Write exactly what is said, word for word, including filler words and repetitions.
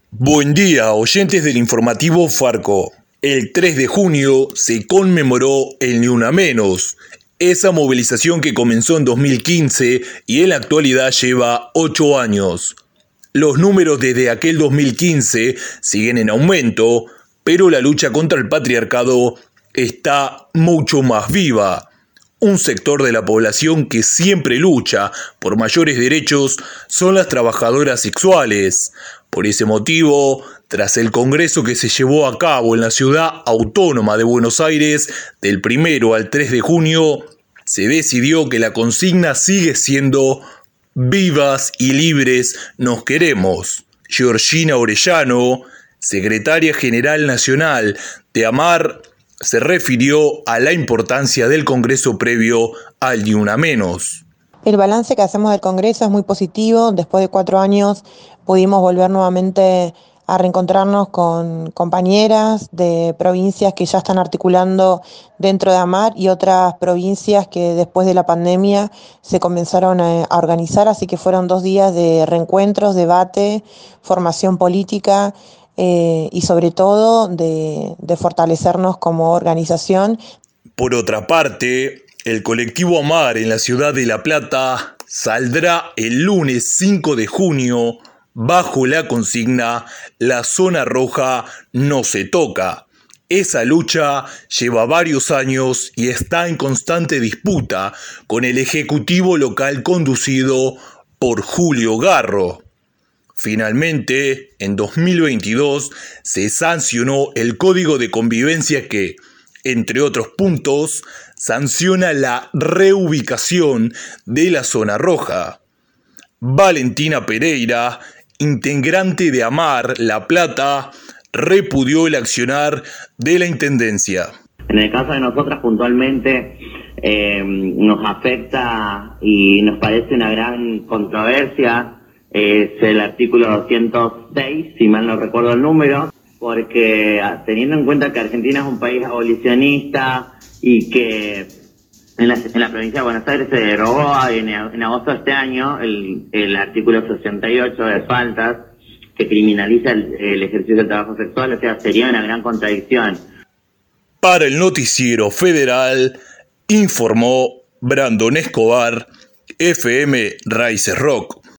Buen día, oyentes del informativo Farco. El tres de junio se conmemoró el Ni Una Menos, esa movilización que comenzó en dos mil quince y en la actualidad lleva ocho años. Los números desde aquel dos mil quince siguen en aumento, pero la lucha contra el patriarcado está mucho más viva. Un sector de la población que siempre lucha por mayores derechos son las trabajadoras sexuales. Por ese motivo, tras el congreso que se llevó a cabo en la ciudad autónoma de Buenos Aires del primero al tres de junio, se decidió que la consigna sigue siendo "Vivas y libres nos queremos". Georgina Orellano, secretaria general nacional de AMAR, se refirió a la importancia del congreso previo al Ni Una Menos. El balance que hacemos del Congreso es muy positivo. Después de cuatro años pudimos volver nuevamente a reencontrarnos con compañeras de provincias que ya están articulando dentro de AMAR y otras provincias que después de la pandemia se comenzaron a organizar, así que fueron dos días de reencuentros, debate, formación política eh, y sobre todo de, de fortalecernos como organización. Por otra parte, el colectivo AMAR en la ciudad de La Plata saldrá el lunes cinco de junio bajo la consigna "La zona roja no se toca". Esa lucha lleva varios años y está en constante disputa con el ejecutivo local conducido por Julio Garro. Finalmente, en dos mil veintidós se sancionó el Código de Convivencia que, entre otros puntos, sanciona la reubicación de la zona roja. Valentina Pereira, integrante de AMAR La Plata, repudió el accionar de la Intendencia. En el caso de nosotras puntualmente eh, nos afecta y nos parece una gran controversia, es el artículo doscientos seis, si mal no recuerdo el número, porque teniendo en cuenta que Argentina es un país abolicionista y que en la, en la provincia de Buenos Aires se derogó en, en agosto de este año el, el artículo sesenta y ocho de faltas que criminaliza el, el ejercicio del trabajo sexual, o sea, sería una gran contradicción. Para el Noticiero Federal, informó Brandon Escobar, F M Raíces Rock.